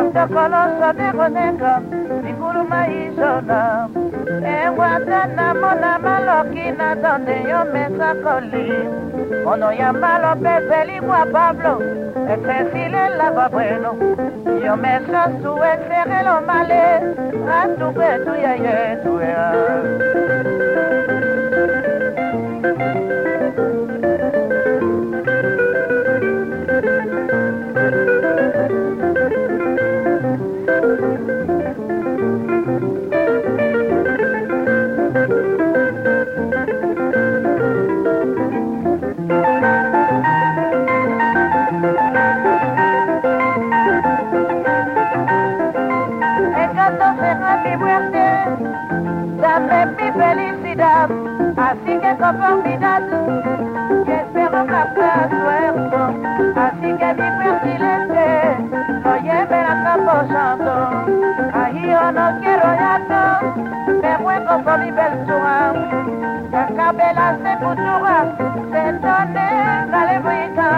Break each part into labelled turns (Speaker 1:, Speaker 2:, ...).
Speaker 1: Tokoloso de Ronenga, Nikuluma Izona, Ewatana Mona Malokina, donde yo me sacoli. Ono ya malo Pepeli Gua Pablo, Cecile Lava Bueno, yo me sasue Serelo Male, a tu petu ya yetuya. Dame mi felicidad, así que conformidad, y espero captar suerte, así que mi presidente lo lleve a Camposanto. Ahí yo no quiero llanto, me muevo con mi persona, que acabe la sepultura, se donde la lebrita.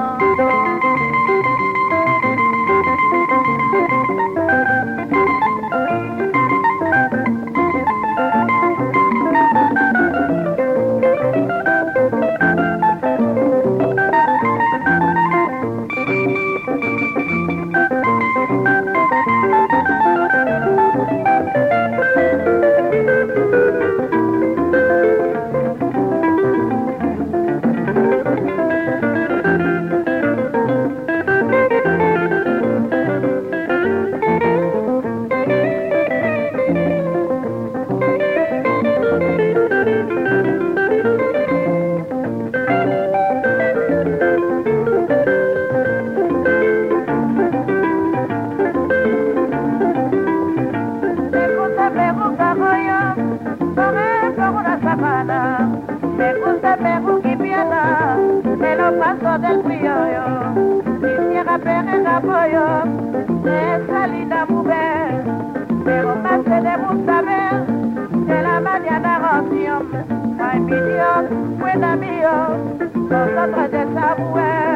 Speaker 1: Me gusta Perú Quipiana, me lo paso del criollo, quisiera perder apoyo de esa linda mujer, pero más que debo saber de la mañana oración. Ay mi Dios, buen amigo, nosotros de esa mujer.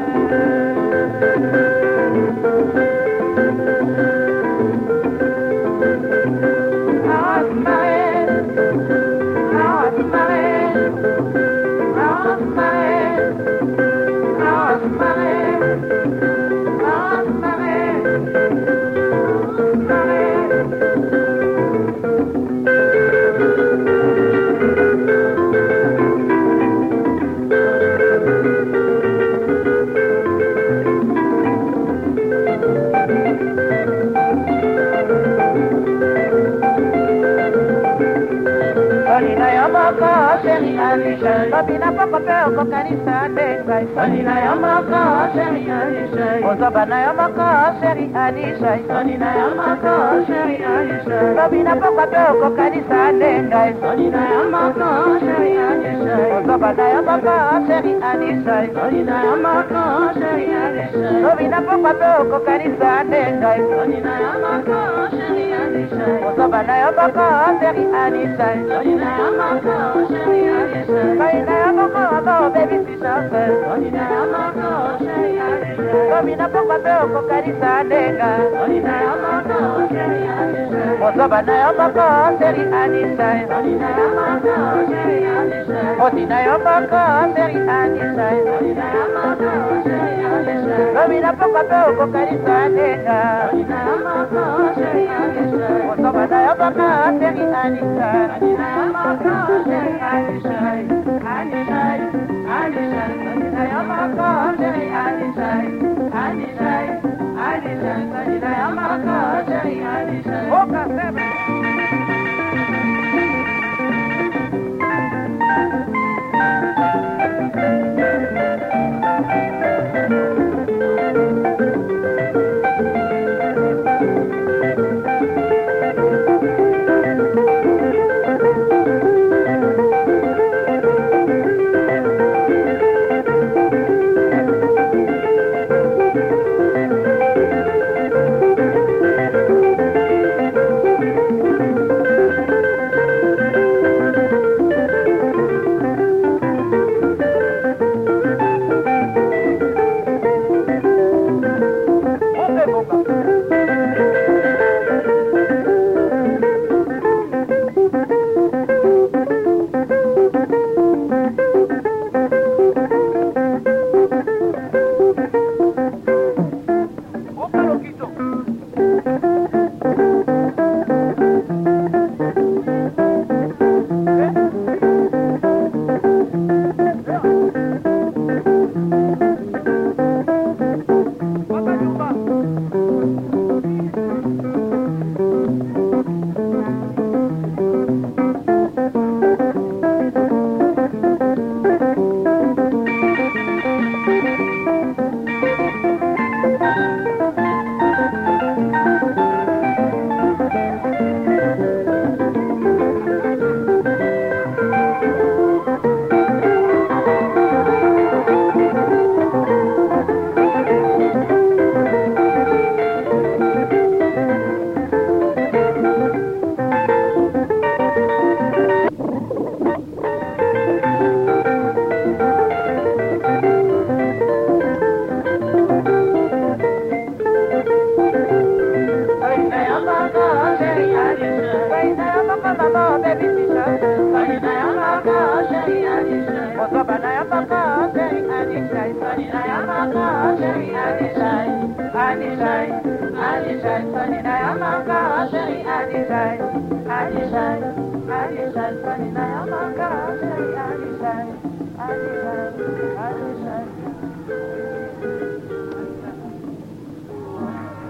Speaker 1: Babina papa peo kokanisa dengai Sonina yamaka sheri anishai Ozabana yamaka sheri anishai Sonina yamaka sheri anishai Babina papa peo kokanisa dengai Sonina yamaka sheri anishai Ozabana yamaka sheri anishai Sonina yamaka sheri anishai Babina papa peo kokanisa dengai Sonina yamaka sheri anishai Ozabana yamaka sheri anishai Sonina yamaka sheri anishai Baina yamaka baby sishafe Sonina yamaka sheri anishai Babina papa peo kokanisa dengai Sonina yamaka sheri anishai Ozabana yamaka sheri anishai Sonina yamaka sheri anishai Odina yamaka sheri anishai Sonina yamaka sheri anishai Babina papa peo kokanisa dengai Sonina yamaka sheri anishai Ozabana yamaka sheri anishai Sonina yamaka sheri anishai Anishai, Anishai, Sonina yamaka sheri anishai Anishai, Anishai, Sonina yamaka sheri anishai Oka sebe Anishai,